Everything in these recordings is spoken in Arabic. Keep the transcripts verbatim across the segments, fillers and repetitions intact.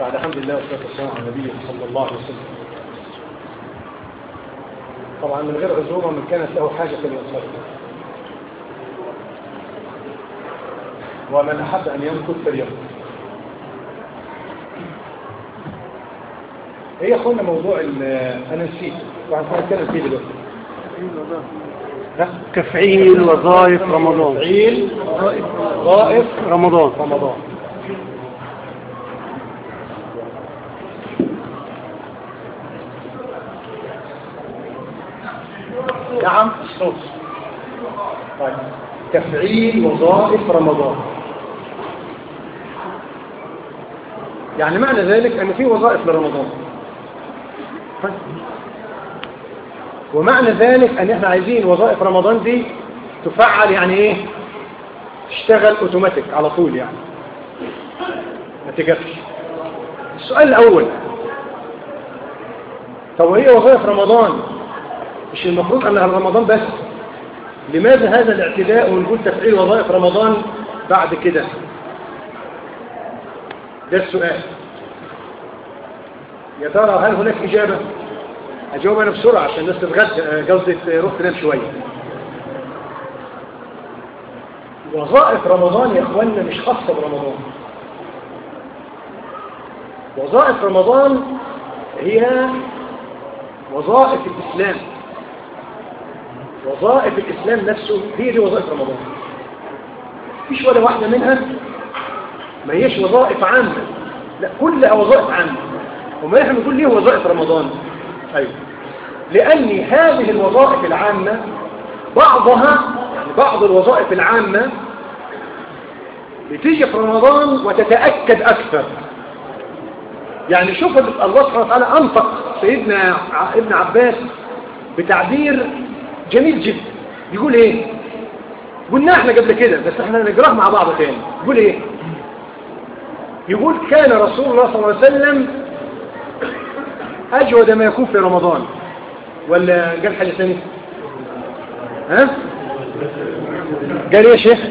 بعد الحمد لله والصلاة والسلام على النبي صلى الله عليه وسلم. طبعا من غير عزومة من كانت له حاجة فلينصرف، ومن أحب أن يمكث فليمكث. ايه يا اخوانا موضوع انا نسيت وعن هنتكلم فيه دلوقتي. تفعيل وظائف رمضان. تفعيل وظائف رمضان رمضان نعم الصوت. طيب تفعيل وظائف رمضان، يعني معنى ذلك ان في وظائف لرمضان، ومعنى ذلك ان احنا عايزين وظائف رمضان دي تفعل، يعني ايه؟ تشتغل اوتوماتيك على طول، يعني ما تجفش. السؤال الاول، طب هي وظائف رمضان مش المفروض انها رمضان بس؟ لماذا هذا الاعتداء ونقول تفعيل وظائف رمضان بعد كده؟ ده السؤال. يا ترى هل هناك اجابه؟ اجاوب انا بسرعه عشان الناس تتغدى، قصدي تروح تنام شويه. وظائف رمضان يا اخواننا مش خاصه برمضان. وظائف رمضان هي وظائف الاسلام، وظائف الاسلام نفسه هي دي وظائف رمضان. مفيش ولا واحده منها ما هيش وظائف عامه، لا كلها وظائف عامه. وما احنا بنقول ليه وظائف رمضان؟ ايوه، لان هذه الوظائف العامه بعضها، يعني بعض الوظائف العامه بتيجي في رمضان وتتاكد اكثر. يعني شوف الله سبحانه وتعالى انطق سيدنا ابن عباس بتعبير جميل جدا. يقول ايه؟ قلنا احنا قبل كده بس احنا نقراه مع بعض تاني. يقول ايه؟ يقول كان رسول الله صلى الله عليه وسلم اجود ما يكون في رمضان، ولا قال حاجه ثانيه؟ ها؟ قال ايه يا شيخ؟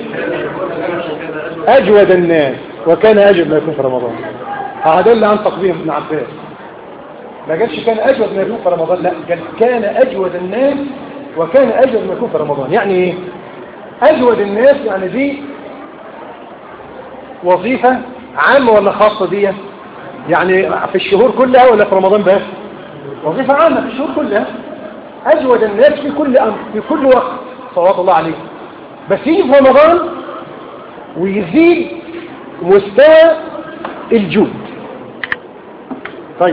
اجود الناس وكان اجود ما يكون في رمضان. هذا اللي انطق به ابن عباس. ما قالش كان اجود ما يكون في رمضان، لا قال كان اجود الناس وكان اجود ما يكون في رمضان. يعني ايه اجود الناس؟ يعني دي وظيفه عامه ولا خاصه دي؟ يعني في الشهور كلها ولا في رمضان بس؟ وظيفه عامه في الشهور كلها. اجود الناس في كل امر في كل وقت صلوات الله عليه، بس يجي في رمضان ويزيد مستوى الجود. طيب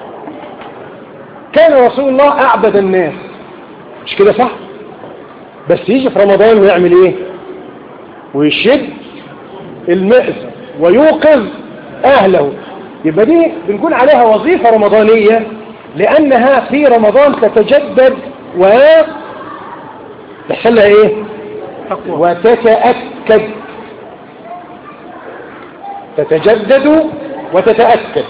كان رسول الله اعبد الناس، مش كده صح؟ بس يجي في رمضان ويعمل ايه؟ ويشد المئزر ويوقظ اهله. يبقى دي بنقول عليها وظيفة رمضانية، لانها في رمضان تتجدد و تحصل لها ايه؟ وتتأكد. تتجدد وتتأكد.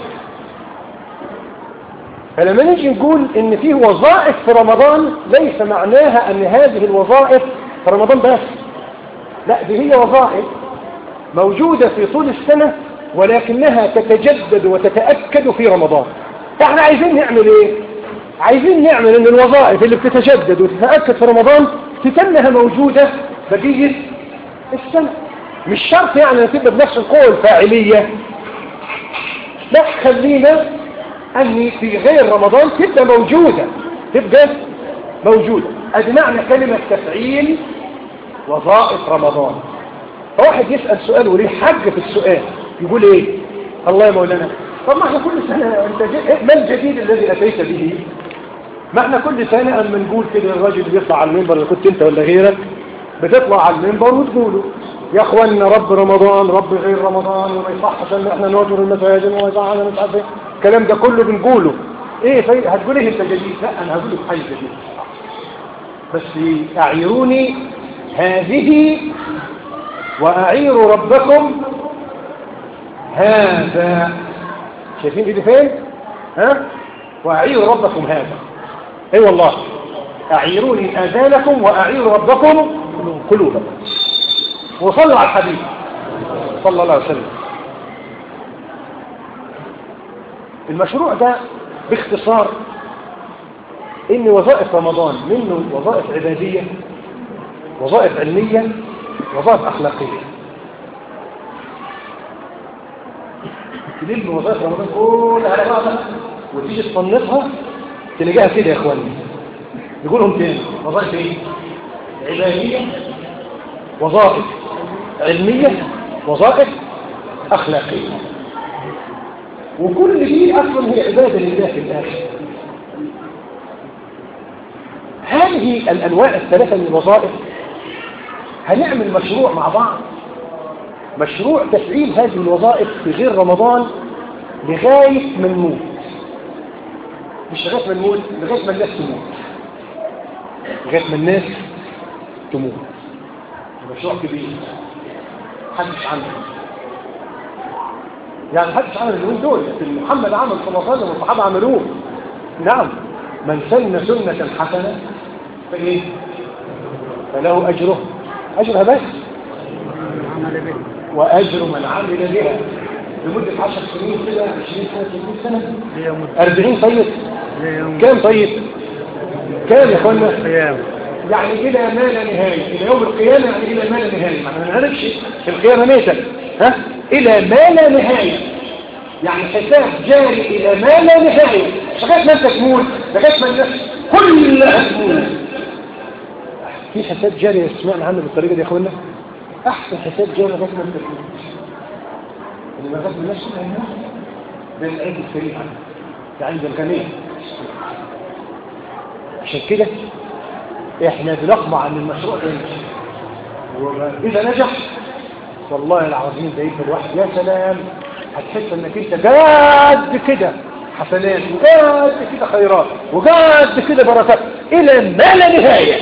فلما نيجي نقول ان فيه وظائف في رمضان، ليس معناها ان هذه الوظائف في رمضان بس، لا دي هي وظائف موجودة في طول السنة ولكنها تتجدد وتتأكد في رمضان. فاحنا عايزين نعمل ايه؟ عايزين نعمل ان الوظائف اللي بتتجدد وتتأكد في رمضان تتنها موجودة بقية السنة. مش شرط يعني تبقى بنفس القوة الفاعلية، لا خلينا أني في غير رمضان تبقى موجودة، تبقى موجودة. ادي معنى كلمة تفعيل وظائف رمضان. فواحد يسأل سؤال وليه حق في السؤال، يقول ايه؟ الله يا مولانا، طب ما احنا كل سنة انت ما الجديد الذي أتيت به؟ ما احنا كل سنة اما نقول كده الراجل بيطلع على المنبر، اللي كنت انت ولا غيرك بتطلع على المنبر وتقولوا يا اخوانا رب رمضان رب غير رمضان، وما يصحش ان احنا نواجر المساجد، وما يصحش ان مش عارف ايه الكلام ده كله بنقوله. ايه في هتقول ايه انت جديد؟ لا انا هقول لك حاجه جديده، بس اعيروني هذه واعيروا ربكم هذا. شايفين ايدي فين؟ ها؟ واعيروا ربكم هذا. اي أيوة والله، اعيروني اذانكم واعيروا ربكم قلوبكم. وصلوا على الحبيب صلى الله عليه وسلم. المشروع ده باختصار ان وظائف رمضان منه وظائف عبادية، وظائف علمية، وظائف اخلاقية. تلم وظائف رمضان كل على بعضها وتيجي تصنفها تلاقيها كده يا اخواني. نقولهم تاني: وظائف ايه؟ عبادية، وظائف علمية، وظائف اخلاقية. وكل دي اصلا هي عبادة لله في الاخر. هذه الانواع الثلاثة من الوظائف هنعمل مشروع مع بعض، مشروع تفعيل هذه الوظائف في غير رمضان لغاية ما نموت. مش لغاية ما نموت، لغاية ما الناس تموت، لغاية ما الناس تموت. مشروع كبير محدش عنه، يعني محدش عمل اليومين دول، لكن محمد عمل صلى الله عليه وسلم والصحابة عملوه. نعم: من سن سنة حسنة فإيه؟ فله أجره، أجرها بس، وأجر من عمل بها لمدة عشر سنين كده، عشرين سنة، ثلاثين سنة، أربعين. طيب كام؟ طيب كام يا اخوانا؟ يعني إلى ما لا نهاية، إلى يوم القيامة، يعني إلى ما لا نهاية. ما نعرفش في القيامة ميتا، ها؟ إلى ما لا نهاية، يعني حساب جاري إلى ما لا نهاية، لغاية ما أنت تموت، لغاية ما الناس كلها تموت. في حساب جاري سمعنا عنه بالطريقة دي يا اخوانا؟ أحسن حساب جاري لغاية ما أنت تموت، اللي ما غاية من الناس كلها الناس ده العيد السريع، ده عند الغنية. عشان كده احنا بنطمع ان المشروع ده ينجح، واذا نجح والله العظيم ده يبقى الواحد يا سلام، هتحس انك انت جاد كده حسنات، وجاد كده خيرات، وجاد كده بركات الى ما لا نهايه.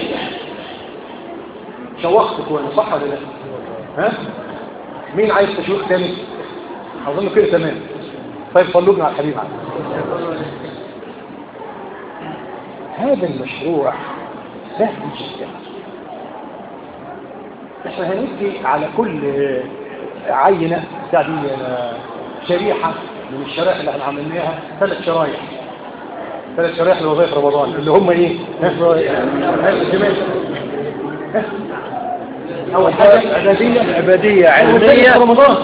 شوقتك وانا صح ولا لا؟ ها؟ مين عايز تشويق تاني؟ اظن كده تمام. طيب صلوا على الحبيب عليه. هذا المشروع سهل جدا. احنا هندي على كل عينة تعدي شريحة من الشرائح اللي احنا عملناها ثلاث شرايح، ثلاث شرايح لوظائف رمضان اللي هم ايه؟ اول حاجة عبادية، عبادية علمية رمضان،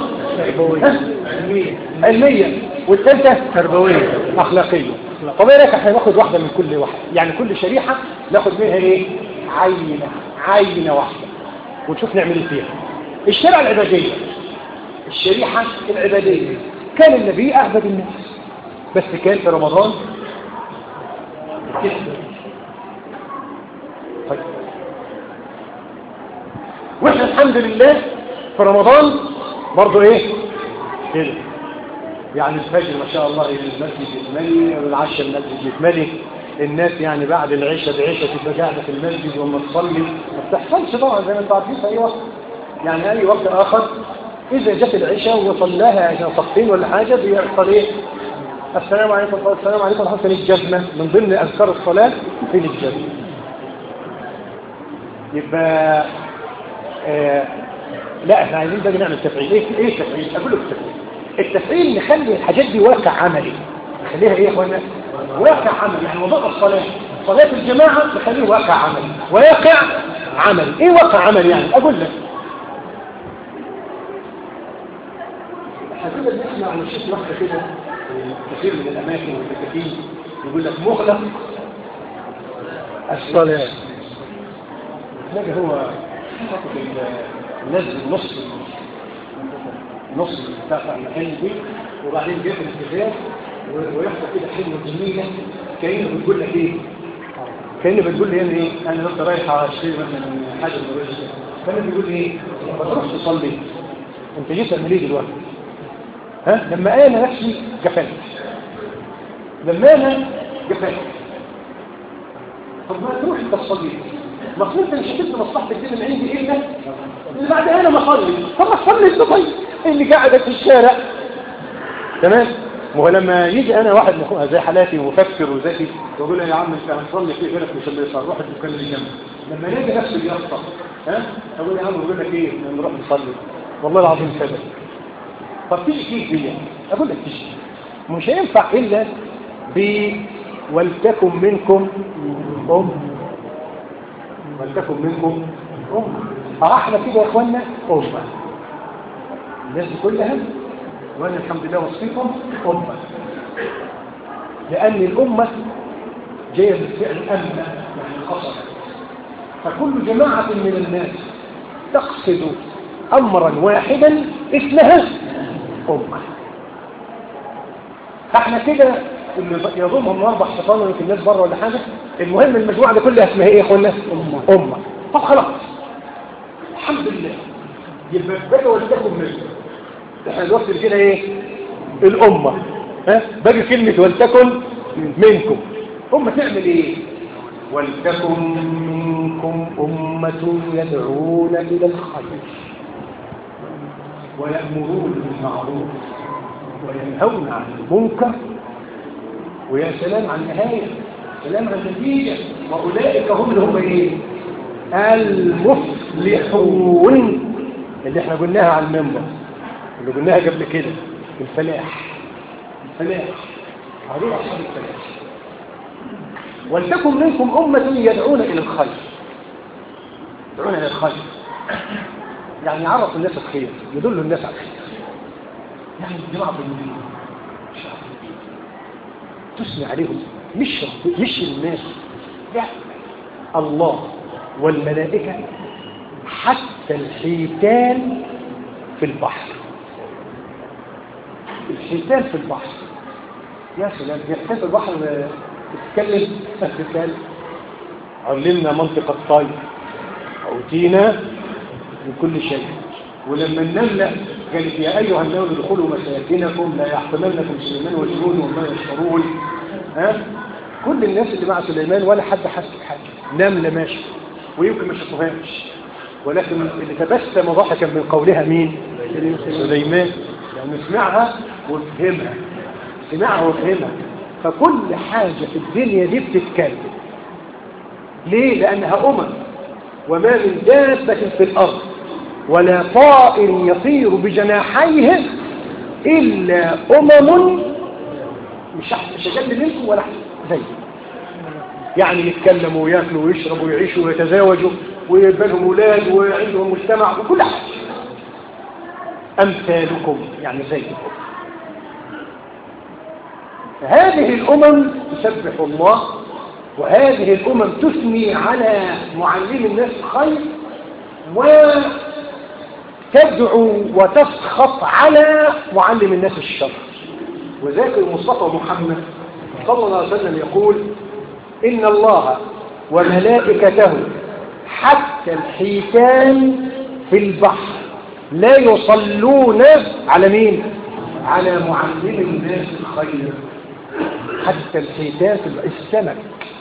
علمية، والثالثة تربوية أخلاقية. طب ايه رايك احنا ناخد واحدة من كل واحدة، يعني كل شريحة ناخد منها ايه؟ عينة، عينة واحدة، ونشوف نعمل ايه فيها. الشريعة العبادية، الشريحة العبادية، كان النبي أعبد الناس، بس كان في رمضان كده. طيب واحنا الحمد لله في رمضان برضو ايه كده، يعني الفجر ما شاء الله المسجد يتملي، والعشاء المسجد يتملي، الناس يعني بعد العشاء بعشاء تبقى قاعده في المسجد وما تصلي. ما بتحصلش طبعا زي ما انتم عارفين في اي وقت، يعني اي وقت اخر اذا جت العشاء وصلاها صفين ولا حاجه بيحصل ايه؟ السلام عليكم السلام عليكم ورحمه الله. الجزمه من ضمن اذكار الصلاه في الجزمه. يبقى آه لا احنا عايزين بقى نعمل تفعيل. ايه ايه التفعيل؟ اقول لك التفعيل التفعيل نخلي الحاجات دي واقع عملي، نخليها ايه يا اخوانا؟ واقع عملي. يعني موضوع الصلاه، صلاه الجماعه نخليه واقع عملي، واقع عملي. ايه واقع عملي يعني؟ اقول لك احنا كده بنسمع عن الشيخ واحده كده في كثير من الاماكن والمساجد يقول لك مغلق الصلاه، تلاقي هو نزل نص نص بتاع المكان دي، وبعدين بياخد الكتاب ويحط كده حلوه جميله كأنه بتقول لك ايه؟ كأنه بتقول لي ايه؟ انا لسه رايح اشتري من حاجه من الرجل، كأنه بيقول لي ايه؟ ما تروحش تصلي، انت جيت تعمل ايه دلوقتي؟ ها؟ لما انا نفسي جفلت، لما انا جفلت، طب ما تروح انت تصلي، ما انت مش هتبقى مصلحتك دي من عندي الا اللي بعد انا ما اصلي. طب اصلي انت طيب اللي قاعدك في الشارع، تمام؟ ما هو لما يجي انا واحد زي حالاتي مفكر وذكي واقول له يا عم انت هتصلي في غيرك مش اللي يصلي، روح الدكان اللي جنبك. لما نلاقي نفسه بيخطأ ها اقول يا عم بقول لك ايه نروح نصلي، والله العظيم كذا. طب تيجي كيف دي؟ اقول لك تيجي مش هينفع إلا ب ولتكن منكم أم ولتكن منكم أم. فاحنا كده يا إخوانا أمة، الناس دي كلها وأنا الحمد لله وصفيكم أمة، لأن الأمة جاية بالفعل أمة يعني قصر، فكل جماعة من الناس تقصد أمرا واحدا اسمها أمة. فاحنا كده يضمهم أربع حيطان ويمكن الناس بره ولا حاجة، المهم المجموعة دي كلها اسمها إيه يا إخوانا؟ أمة. أمة. طب خلاص الحمد لله يبقى بقى ولتكن منكم، احنا دلوقتي كده ايه؟ الأمة. ها باقي كلمة ولتكن منكم. أمة تعمل ايه؟ ولتكن منكم أمة يدعون إلى الخير ويأمرون بالمعروف وينهون عن المنكر، ويا سلام عن النهاية، سلام عن النتيجة، وأولئك هم اللي هم ايه؟ المفلحون اللي احنا قلناها على المنبر، اللي قلناها قبل كده، الفلاح. الفلاح هذول أصحاب الفلاح. ولتكن منكم أمة يدعون إلى الخير، يدعون إلى الخير يعني يعرفوا الناس الخير، يدلوا الناس على الخير، يعني الجماعة بالمدينة تثني عليهم، مش مش الناس، لا، الله والملائكة حتى الحيتان في البحر. الحيتان في البحر يا سلام، الحيتان في البحر تتكلم تتكلم. علمنا منطق الطير أوتينا من كل شيء. ولما النملة قالت يا أيها النمل ادخلوا مساكنكم لا يحطمنكم سليمان وجنوده وما يشعرون، ها كل الناس اللي مع سليمان ولا حد حس بحاجة، نملة ماشي ويمكن ما شافوهاش، ولكن اللي تبسم ضحكا من قولها مين؟ سليمان، يعني سمعها وفهمها، سمعها وفهمها. فكل حاجة في الدنيا دي بتتكلم. ليه؟ لأنها أمم، وما من دابة في الأرض ولا طائر يطير بجناحيه إلا أمم مش أقل منكم ولا زي، يعني يتكلموا ويأكلوا ويشربوا ويعيشوا ويتزاوجوا ويبقى لهم أولاد وعندهم مجتمع وكل حاجة. أمثالكم يعني زيكم. هذه الأمم تسبح الله، وهذه الأمم تثني على معلم الناس الخير، وتدعو وتسخط على معلم الناس الشر. وذاك المصطفى محمد صلى الله عليه وسلم يقول إن الله وملائكته حتى الحيتان في البحر لا يصلون على مين؟ على معلم الناس الخير. حتى الحيتان في البحر، السمك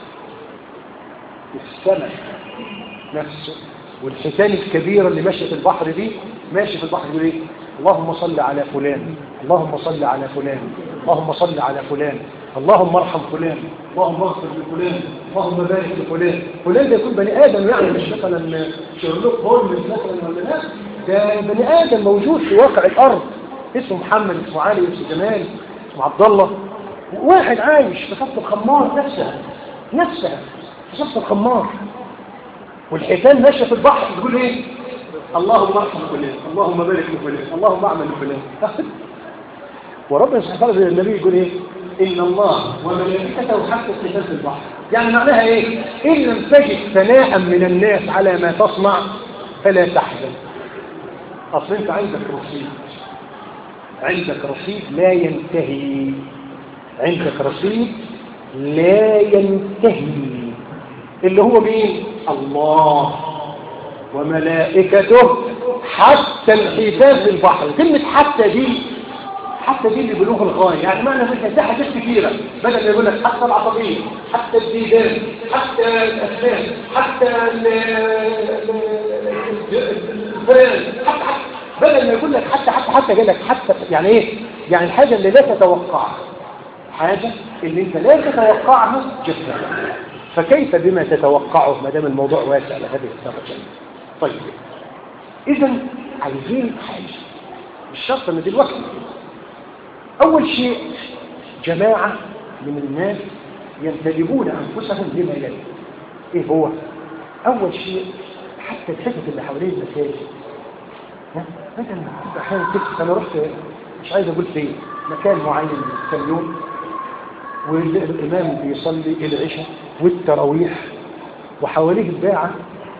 السمك نفسه، والحيتان الكبيرة اللي ماشية في البحر دي ماشي في البحر دي ايه؟ اللهم صل على فلان، اللهم صل على فلان، اللهم صل على فلان، اللهم ارحم فلان، اللهم اغفر لفلان، اللهم بارك لفلان. فلان ده يكون بني ادم، يعني مش مثلا شيرلوك هولمز مثلا ولا لا، ده بني ادم موجود في واقع الارض، اسمه محمد، اسمه علي، اسمه جمال، اسمه عبد الله، واحد عايش في صف الخمار نفسها نفسها في صف الخمار. والحيتان ماشيه في البحر بتقول ايه؟ اللهم ارحم فلان، اللهم بارك لفلان، اللهم اعمل لفلان. وربنا سبحانه وتعالى النبي يقول ايه؟ ان الله وملائكته حتى الحيتان في البحر. يعني معناها ايه؟ ان لم تجد ثناء من الناس على ما تصنع فلا تحزن. اصل انت عندك رصيد، عندك رصيد لا ينتهي، عندك رصيد لا ينتهي، اللي هو مين؟ الله وملائكته حتى الحيتان في البحر. كلمة حتى دي، حتى دي اللي بلوغ الغاية، يعني معنى مثلا ده حاجات كثيرة، بدل ما يقول لك حتى العصبية، حتى الديدان، حتى الأسنان، حتى الفيل، حتى حتى بدل ما يقول لك حتى حتى حتى قال لك حتى، يعني ايه؟ يعني الحاجة اللي لا تتوقعها، حاجة اللي انت لا تتوقعها جدا، فكيف بما تتوقعه ما دام الموضوع واسع لهذه الدرجة؟ طيب اذا عايزين حاجة، مش شرط ان دلوقتي. اول شيء جماعة من الناس ينتدبون أنفسهم لما يلي. إيه هو؟ أول شيء حتى الحتت اللي حوالين المساجد، مثلا أحيانا كنت أنا رحت مش عايز أقول فين مكان معين كان يوم، والإمام بيصلي العشاء والتراويح وحواليه الباعة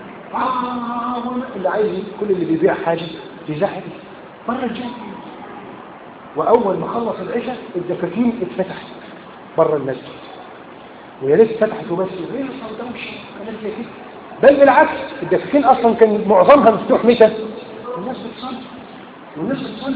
اللي عايز كل اللي بيبيع حاجة يزحف بره الجامع. وأول ما خلص العشاء الدكاكين اتفتحت بره المسجد، ويا ريت فتحت وبس غير صندوش كلام زي كده، بل بالعكس الدكاكين أصلا كان معظمها مفتوح متى والناس بتصلي والناس بتصلي.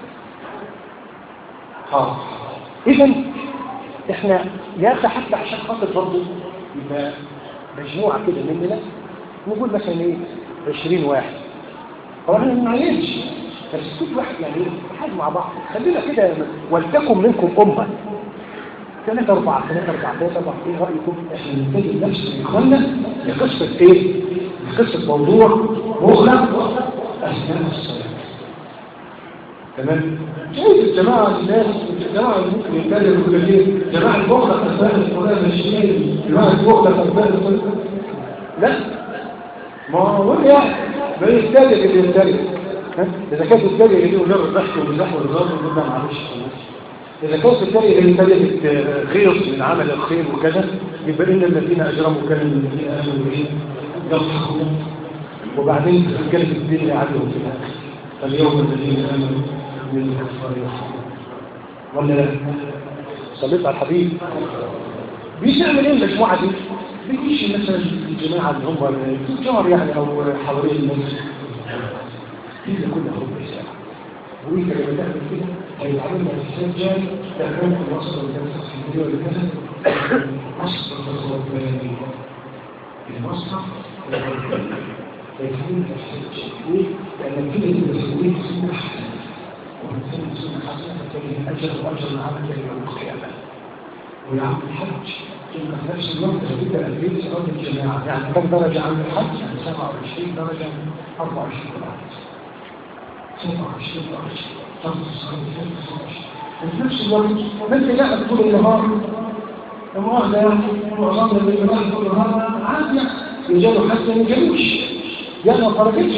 اه إذا إحنا يا أخي حتى عشان خاطر برضه يبقى مجموعة كده مننا نقول مثلا إيه عشرين واحد، طبعا ما نعينش بس كل واحد يعني حاجة مع بعض، خلينا كده ولتكن منكم أمة ثلاثة أربعة ثلاثة أربعة ثلاثة أربعة. إيه رأيكم إحنا نتجه نفس إخواننا لقصة إيه؟ لقصة موضوع مخلق أثناء الصلاة. تمام؟ شايف الجماعة الناس الجماعة اللي ممكن يتكلم يقول لك إيه؟ جماعة مخلق أثناء الصلاة مش إيه؟ جماعة مخلق أثناء الصلاة. لا ما هو يعني ما يتكلم اللي يتكلم. إذا كانت التالية اللي مجرد ضحك ومزاح ورضاء نقول لها معلش. إذا كانت التالية اللي تالية غيظ من عمل الخير وكذا يبقى إن الذين أجرموا كانوا الذين آمنوا به يضحكون وبعدين تتكلم الدنيا عليهم في الآخر. فاليوم الذين آمنوا من الكفار يضحكون ولا لا؟ صليت على الحبيب. بيعمل إيه المجموعة دي؟ بيجيش مثلا الجماعة اللي هم التجار يعني أو حضرين الناس كده كلها ربع ساعة، وإنت لما تعمل كده هيتعلمنا الإنسان جاي تأمين في مصر وكذا في الدنيا وكذا مصر الربانية المصر الربانية يكون تفسير لأن كده اللي بسويه سنة حسنة ومثلا سنة حسنة تجد أجر وأجر عمل يوم القيامة. ويعمل الحج إن نفس الوقت تبدأ البيت صلاة الجماعة يعني كم درجة عن الحج؟ يعني سبعة وعشرين درجة أربعة وعشرين درجة سبعة وعشرين درجة خمسة وعشرين وفي نفس الوقت مثل لا طول النهار المراه ده معظمنا اللي بيراجع طول النهار عادي يجاله حتى ما يجالوش يعني ما خرجتش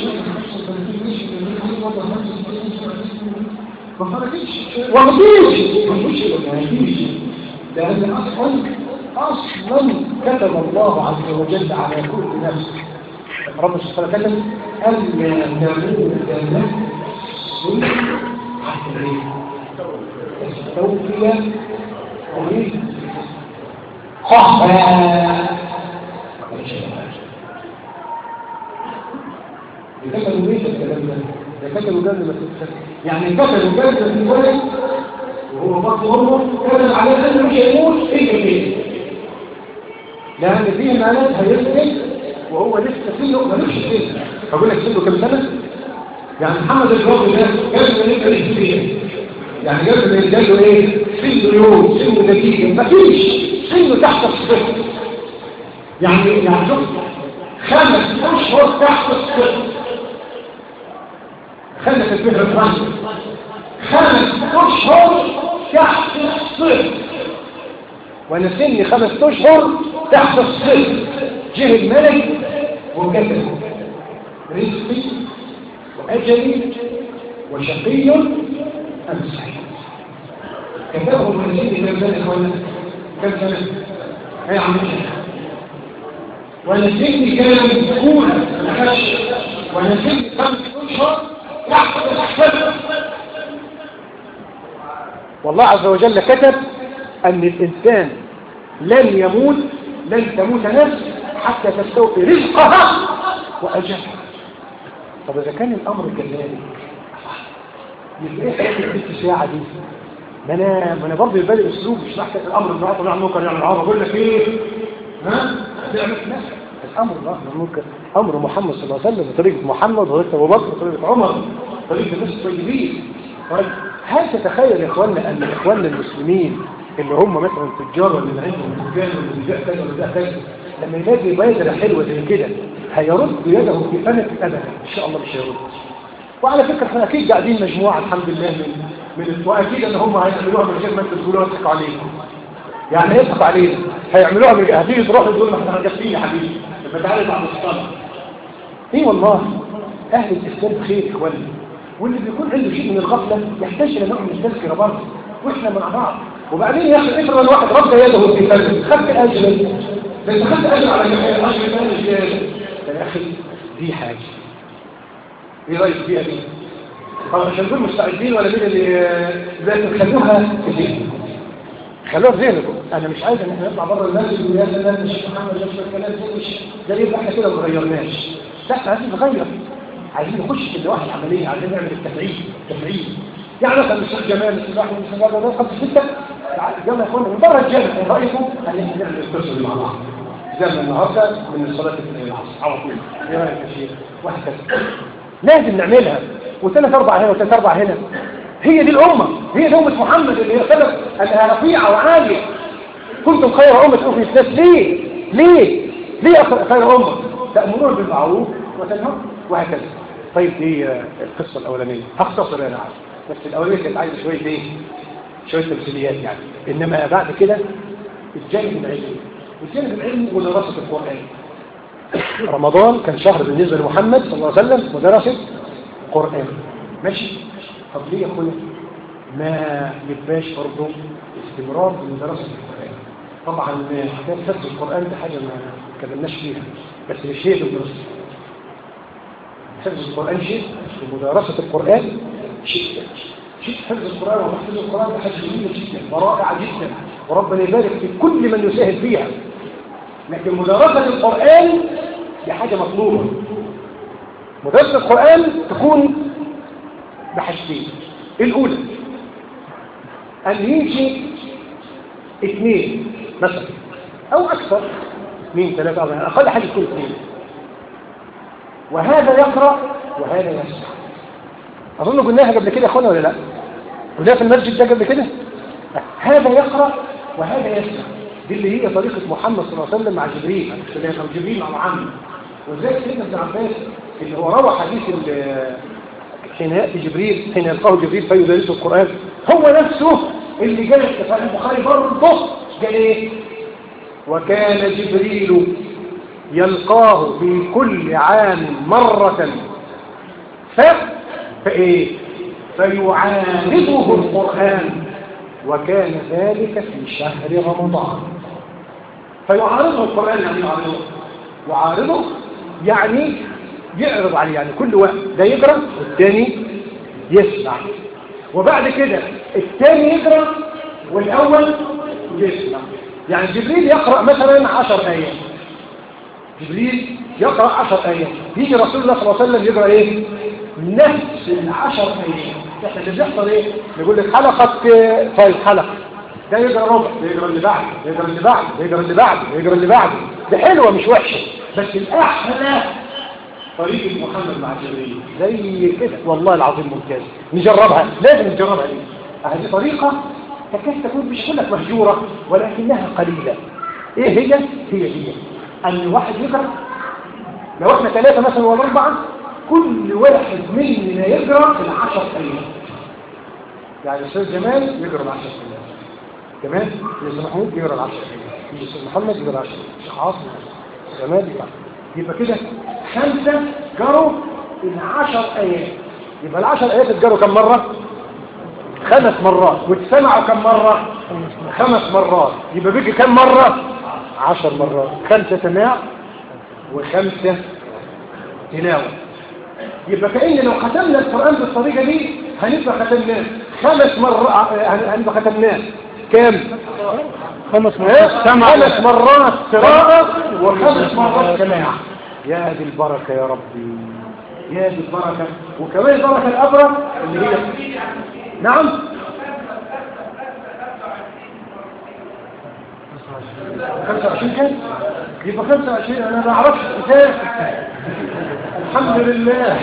ما خرجتش ومفيش مفيش مفيش لأن أصلا أصلا كتب الله عز وجل على كل نفس رب سبحانه وتعالى أن يموت نفس حتى التوفية قريب قهبة كتبوا ليش الكلام ده؟ ده كتبوا جنب ما تتسكت يعني كتبوا جنب في الولد وهو برضه أمه كتب عليه أنه مش هيموت إيه كده لأن فيه معنات هيسكت وهو لسه سنه ملوش سنه. أقول لك سنه كم سنة؟ يعني محمد الجواب ده جاب من انت فيه يعني جاب من قال له ايه سنه يوم سنه دقيقه مفيش سنه تحت الصفر يعني يعني شوف خمس اشهر تحت الصفر خلي تسبيح الخمس خمس اشهر تحت الصفر وانا سني خمس اشهر تحت الصفر جه الملك وكتب رزقي وأجلي وشقي أم سعيد كتبه من سيدي كم سنة ولا كم سنة هي عملية ونسيتني كلام أولى الخش ونسيتني خمس أشهر يحفظ الحفظ. والله عز وجل كتب أن الإنسان لن يموت لن تموت نفس حتى تستوفي رزقها وأجلها. طب إذا كان الأمر كذلك يبقى إيه حياتي الست ساعة دي؟ ما أنا ما أنا برضه يبقى لي أسلوب مش محتاج الأمر بالمعروف والنهي عن المنكر يعني العرب أقول لك إيه؟ ها؟ تعمل نفسك الأمر بالمعروف والنهي عن المنكر أمر محمد صلى الله عليه وسلم بطريقة محمد وطريقة أبو بكر وطريقة عمر طريقة الناس الطيبين. طيب هل تتخيل يا إخواننا أن إخواننا المسلمين اللي هم مثلا تجار ولا اللي عندهم دكان ولا بيبيع كذا ولا بيبيع كذا لما يلاقي بيدرة حلوة زي كده هيرد يده في فنك أبدا إن شاء الله مش هيرد. وعلى فكرة احنا أكيد قاعدين مجموعة الحمد لله من من واكيد ان هم هيعملوها من غير ما انتوا تقولوا يضحكوا عليكم. يعني يضحكوا علينا، هيعملوها من هتيجي تروحوا تقولوا ما احنا هنجفين يا حبيبي لما تعالى بعد الصلاه. ايه والله اهل الاسلام بخير يا اخواني، واللي بيكون عنده شيء من الغفله يحتاج الى نوع من التذكره برضه واحنا مع بعض. وبعدين يا اخي افرض الواحد رد يده في كلمه خدت اجر، ده انت خدت اجر على اجر مالي زياده يا اخي. دي حاجه ايه رايك فيها دي؟ طب عشان نكون مستعدين ولا مين اللي لازم تخلوها في ذهنكم، خلوها في ذهنكم. انا مش عايز ان احنا نطلع بره المسجد ويا سلام الشيخ محمد جاب الكلام ده مش ده يبقى احنا كده ما غيرناش. لا احنا عايزين نغير، عايزين نخش في النواحي العمليه، عايزين نعمل التفعيل التفعيل. يعني مثلا الشيخ جمال السباح والسباح ده خمسة ستة الجامعة يا اخوانا من بره الجامعة. ايه رايكم ان احنا نعمل القصه دي مع بعض زي ما النهارده من صلاه العصر على طول؟ ايه رايك يا شيخ؟ واحد كذا لازم نعملها، وثلاث اربع هنا وثلاث اربع هنا. هي دي الامه، هي دي امه محمد اللي هي سبب انها رفيعه وعاليه. كنتم خير امه اخرى للناس. ليه؟ ليه؟ ليه خير امه؟ تامرون بالمعروف وتنهون وهكذا. طيب دي القصه الاولانيه، هختصر انا عارف، بس الاولانيه كانت عايزه شويه ايه؟ شويه تمثيليات يعني. انما بعد كده الجانب العلمي، الجانب العلمي ودراسه القران. رمضان كان شهر بالنسبه لمحمد صلى الله عليه وسلم ودراسه قران. ماشي؟ طب ليه يا اخويا ما يبقاش برضه استمرار من دراسه القران؟ طبعا حكايه حفظ القران ده حاجه ما اتكلمناش فيها، بس مش هي الدراسه. حفظ القران شيء ومدارسه القران شيء. شيء حفظ القران ومحفظ القران ده حاجه جميله جدا ورائعه جدا، وربنا يبارك في كل من يساهم فيها. لكن مدارسه القران دي حاجه مطلوبه. مدرسه القران تكون بحاجتين. الاولى ان يمشي اثنين مثلا او اكثر، اثنين ثلاثه اربعه، اقل حاجه تكون اثنين، وهذا يقرا وهذا يسمع. اظن قلناها قبل كده يا اخوانا ولا لا؟ قلناها في المسجد ده قبل كده. هذا يقرا وهذا يسمع، دي اللي هي طريقه محمد صلى الله عليه وسلم مع جبريل عليه السلام، او جبريل مع محمد. وذلك سيدنا ابن عباس اللي هو روى حديث حين ياتي جبريل، حين يلقاه جبريل فيدرسه القران، هو نفسه اللي جاء في صحيح البخاري برضه قال ايه؟ وكان جبريل يلقاه في كل عام مرة ف... فإيه؟ فيعارضه القرآن، وكان ذلك في شهر رمضان. فيعارضه القرآن يعني يعارضه يعارضه يعني يعرض عليه، يعني كل واحد ده يقرأ والثاني يسمع، وبعد كده الثاني يقرأ والأول يسمع. يعني جبريل يقرأ مثلا عشر آيات، جبريل يقرأ عشر آيات، يجي رسول الله صلى الله عليه وسلم يقرأ ايه؟ نفس العشر آيات. احنا اللي بيحصل ايه؟ نقول لك حلقة طيب حلقة، ده يقرأ ربع، ده يقرأ اللي بعده، ده يقرأ اللي بعده، ده يقرأ اللي بعده، ده يقرأ اللي بعده. ده حلوة مش وحشة، بس الأحلى طريقة محمد مع جبريل زي كده. والله العظيم ممتاز، نجربها، لازم نجربها دي. هذه طريقة تكاد تكون مش كلها مهجورة ولكنها قليلة. ايه هي؟ هي هي ان واحد يقرأ، لو احنا ثلاثة مثلا ولا أربعة، كل واحد مننا يقرأ في العشر آيات. يعني الأستاذ جمال يقرأ العشر آيات، جمال الأستاذ محمود يقرأ العشر آيات، الأستاذ محمد يقرأ العشر آيات، الشيخ عاصم جمال يقرأ. يبقى كده خمسة جروا العشر آيات. يبقى العشر آيات اتجروا كم مرة؟ خمس مرات. واتسمعوا كم مرة؟ خمس مرات. يبقى بيجي كم مرة؟ عشر مرات. خمسة سماع وخمسة تلاوة. يبقى كأن لو ختمنا القرآن بالطريقة دي هنبقى ختمناه خمس مرات. هنبقى ختمناه كام؟ خمس مرات سمع، خمس مرات قراءة وخمس مرات سماع. يا دي البركة يا ربي، يا دي البركة. وكمان البركة الأبرى اللي هي نعم خمسة وعشرين كان يبقى خمسة وعشرين. أنا ما أعرفش الكتاب الحمد لله.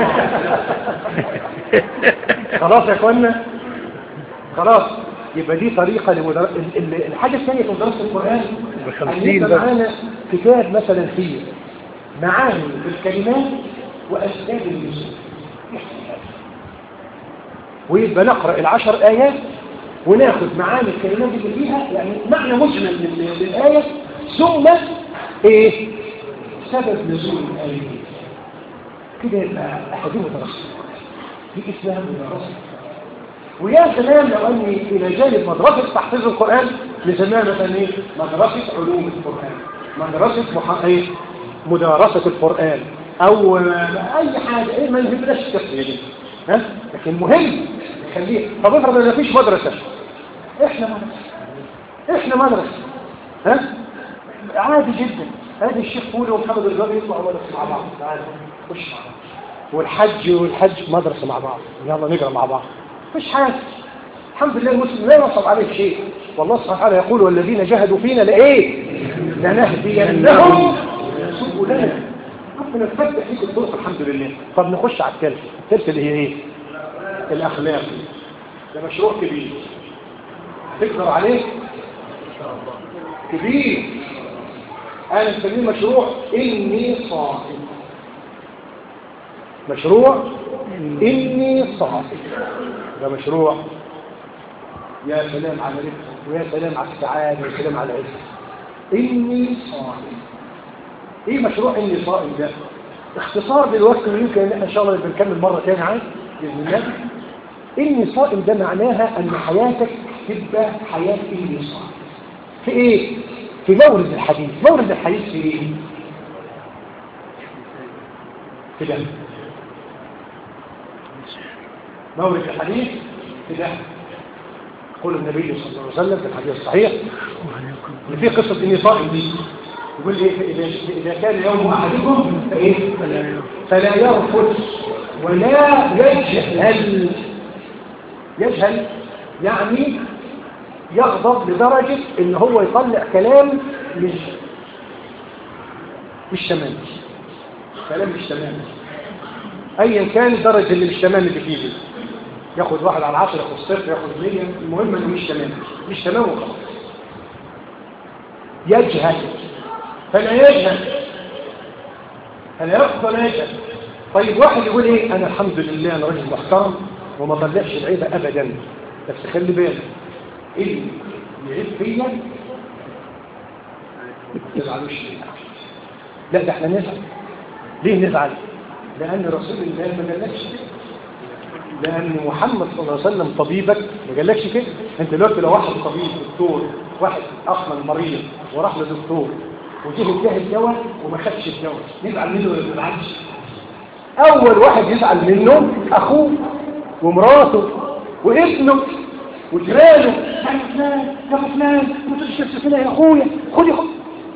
خلاص يا اخوانا خلاص. يبقى دي طريقة لمدرسة. الحاجة الثانية في مدرسة القرآن أن يبقى معانا كتاب مثلا فيه معاني الكلمات وأسباب النزول. ويبقى نقرأ العشر آيات وناخد معاني الكلمات اللي فيها، يعني معنى مجمل للآية، ثم ايه سبب نزول الآية كده، يبقى أحدهم دراسة دي اسمها مدرسة. ويا سلام لو أني إلى جانب مدرسة تحفيظ القرآن لسماها مثلا ايه مدرسة علوم القرآن، مدرسة محقية مدارسة القرآن، أو أي حاجة إيه ما يهمناش التفسير دي، ها لكن مهم نخليه. طب افرض ما فيش مدرسة، إحنا مدرسة إحنا مدرسة ها عادي جدا. هذا الشيخ فولي ومحمد الجاري يطلعوا مدرسة مع بعض، تعالى خش مع بعض، والحج والحج مدرسة مع بعض، يلا نقرأ مع بعض، مفيش حاجة. الحمد لله المسلم لا يصعب عليه شيء، والله سبحانه وتعالى يقول والذين جاهدوا فينا لإيه لنهدينهم سبلنا. ربنا فتح فيك الطرق الحمد لله. طب نخش على الثالث، الثالث اللي هي ايه الاخلاق. ده مشروع كبير تقدر عليه كبير، انا مسميه مشروع اني صائم. مشروع اني صائم ده مشروع يا سلام على رزق، ويا سلام على السعاده، ويا سلام على العز. اني صائم. ايه مشروع اني صائم ده؟ اختصار دلوقتي ويمكن ان احنا ان شاء الله بنكمل مره ثانيه عايز باذن الله. اني صائم ده معناها ان حياتك تبقى حياه اني صائم. في ايه؟ في مورد الحديث. مورد الحديث في ايه؟ في ده. مورد الحديث في ده. يقول النبي صلى الله عليه وسلم في الحديث الصحيح اللي فيه قصه اني صائم دي، يقول ايه؟ اذا كان يوم احدكم فايه؟ فلا يرفث ولا يجهل. يجهل يعني يغضب لدرجه ان هو يطلع كلام مش مش تمام، كلام مش تمام ايا كان الدرجه اللي مش تمام اللي فيه دي. ياخد واحد على عشرة، ياخد صفر، ياخد مية، المهم انه مش تمام، مش تمام وخلاص. يجهل فلا يجهل، فلا يقف ولا يجهل. طيب واحد يقول ايه؟ انا الحمد لله انا راجل محترم وما طلعش العيبه ابدا، بس خلي بالك اللي يعيب فيا ما تزعلوش. لا ده احنا نزعل. ليه نزعل؟ لان رسول الله ما قالكش كده، لان محمد صلى الله عليه وسلم طبيبك ما قالكش كده. انت دلوقتي لو واحد طبيب دكتور، واحد اصلا مريض وراح لدكتور وجه اداه الدواء وما خدش الدواء، نزعل منه ولا ما نزعلش؟ اول واحد يزعل منه اخوه ومراته وابنه وجيرانه. يا فلان يا فلان ما تقولش كده يا اخويا، خد يا خد.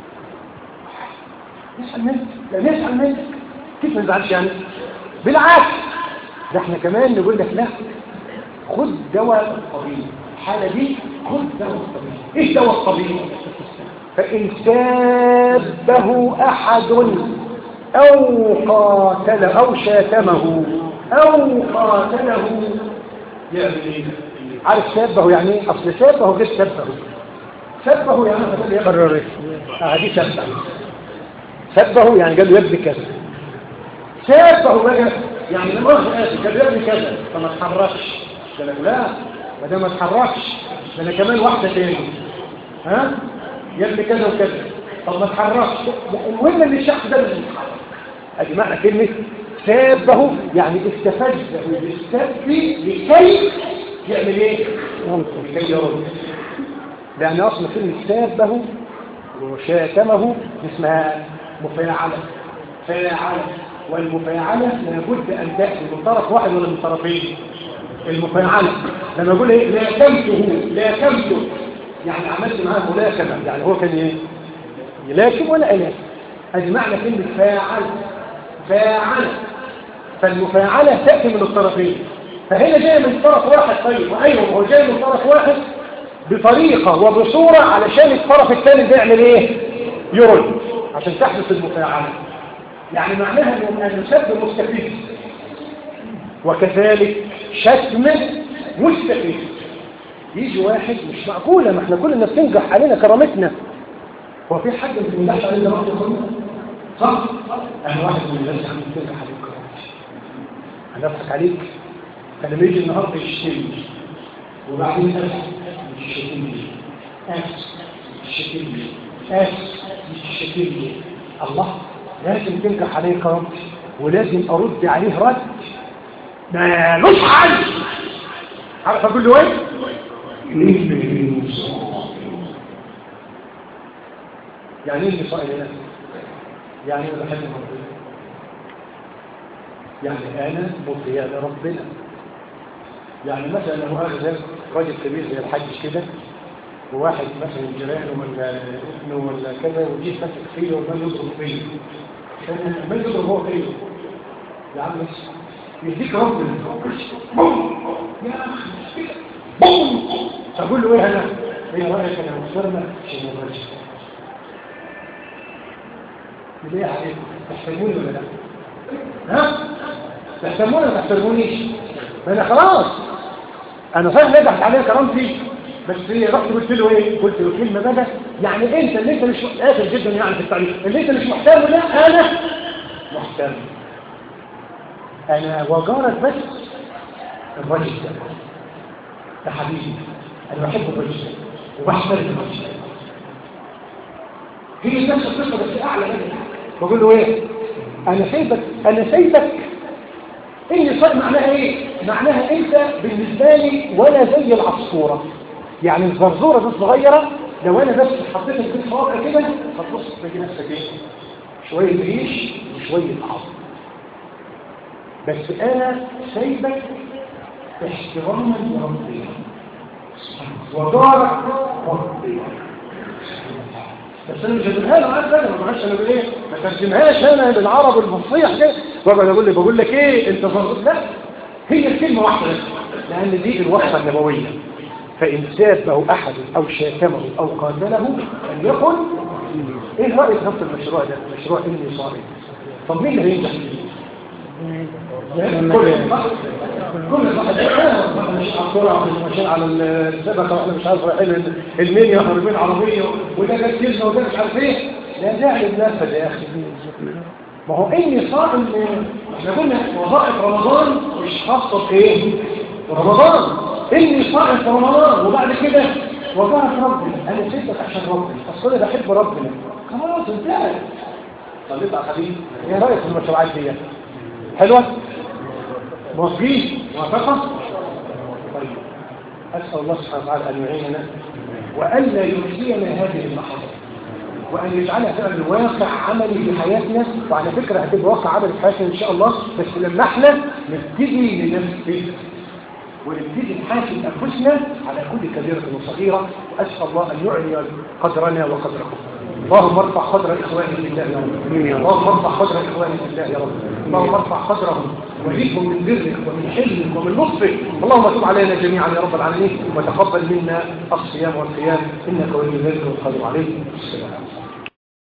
نسال منك، لا نسال منك. كيف ما نزعلش يعني؟ بالعكس ده احنا كمان نقول لك لا، خد دواء الطبيب. الحاله دي خد دواء الطبيب. ايش دواء الطبيب؟ فإن سابه أحد أو قاتله أو شاتمه أو قاتله يعمل إيه؟ عارف سابه يعني إيه؟ أصل سابه غير سبه. سبه يعني مثلا يقرر هذه سبه. سبه يعني قال له يبدي كذا. سابه بقى يعني لما أخذ آسف قال له يبدي كذا فما تحركش. قال له لا ما دام ما تحركش ده أنا كمان واحدة تاني ها يبني كذا وكذا. طب ما تحركش. المهم ان الشخص ده اللي يتحرك. ادي معنى كلمه سابه يعني استفزه بالسب لكي يعمل ايه؟ لكي يرد. لان اصل كلمه سابه وشاتمه اسمها مفاعله. فاعله، والمفاعله لابد ان تاتي من طرف واحد ولا من طرفين. المفاعله لما اقول ايه؟ لاكمته لاكمته يعني عملت معاه ملاكمة، يعني هو كان ايه؟ يلاكم ولا ألاكم. هذه معنى كلمة فاعل. فاعل فالمفاعلة تأتي من الطرفين. فهنا جاي من طرف واحد. طيب وأيوه هو جاي من طرف واحد بطريقة وبصورة علشان الطرف الثاني ده يعمل ايه؟ يرد عشان تحدث المفاعلة. يعني معناها أن السب مستفيد وكذلك شتم مستفيد. يجي واحد مش معقولة، ما احنا كلنا بتنجح علينا كرامتنا. هو في حد من الناس علينا رب يخلنا صح؟ انا واحد من الناس عم بتنجح عليك كرامتي، انا اضحك عليك فلما يجي النهارده يشتري وبعدين أسف مش شتمني، أسف مش شتمني، أسف مش شتمني، الله لازم تنجح عليه كرامتي ولازم أرد عليه رد ما مش حل. عارف أقول له إيه؟ يعني إيه اللي صائل نفسي؟ يعني أنا بحب ربنا، يعني أنا مطيع لربنا. يعني مثلا لو أخذ راجل كبير زي الحاج كده وواحد مثلا جيرانه ولا ابنه ولا كذا ويجي ماسك فيه وما يضرب فيه، ما يضرب هو فيه يا عم يديك ربنا يا أخي تقول له إيه أنا؟ إيه رأيك أنا مصرنا عشان الرجل ليه عليكم؟ تحترموني ولا لا؟ ها؟ تحترموني ولا تحترمونيش؟ ما أنا خلاص أنا فاهم نجحت عليه كرامتي، بس رحت قلت له إيه؟ قلت له كلمة بقى يعني أنت اللي أنت مش آخر جدا يعني في التعليق اللي أنت مش محترم لا أنا محترم. أنا وجارك بس الرجل ده يا حبيبي أنا بحب الرجل وبحترم الرجل. هي نفس القصة بس أعلى منها. بقول له إيه؟ أنا سيبك أنا سيبك إني صار معناها إيه؟ معناها أنت بالنسبة لي ولا زي العصفورة، يعني الزرزورة دي الصغيرة لو أنا بس حطيتك في صوابع كده هتبص تلاقي نفسك إيه؟ شوية ريش وشوية عظم. بس أنا سيبك احتراما لربي وجارك ربي. بس انا مش هجيبها له عاد بقى ما بقاش انا بايه ما ترجمهاش انا بالعرب الفصيح كده وابقى اقول لي بقول لك ايه انت فرض لا هي الكلمه واحده لان دي الوصفه النبويه. فان سابه احد او شاتمه او قاتله فليكن ايه رايك في المشروع ده مشروع اني صارم. طب مين اللي هينجح فيه؟ كل واحد مش عطورة ماشيين على السبكة واحنا مش عارف رايحين المنيا هربين عربية وده جاب كلمة وده مش عارف ايه لا داعي للنفس يا اخي. ما هو اني صائم احنا قلنا وظائف رمضان مش خاصة بايه؟ رمضان اني صائم في رمضان وبعد كده وظائف ربنا انا سيبك عشان ربنا اصل انا بحب ربنا خلاص انتهت. صليت على حبيبي ايه رايك في المشروعات دي؟ حلوة؟ موافقين؟ موافقة؟ طيب أسأل الله سبحانه وتعالى أن يعيننا وألا ينسينا هذه اللحظات وأن يجعلها فعلا واقع عملي في حياتنا. وعلى فكرة هتبقى واقع عملي في حياتنا إن شاء الله بس لما احنا نبتدي لنفسنا ونبتدي نحاسب أنفسنا على كل كبيرة وصغيرة. وأسأل الله أن يعلي قدرنا وقدركم. اللهم ارفع قدر إخواني في الله يا رب. اللهم ارفع قدر إخواني في الله يا رب. اللهم ارفع قدرهم وزدهم من برك ومن حلمك ومن لطفك. اللهم تب علينا جميعا يا رب العالمين وتقبل منا الصيام والقيام إنك ولي ذلك والقادر عليه. السلام.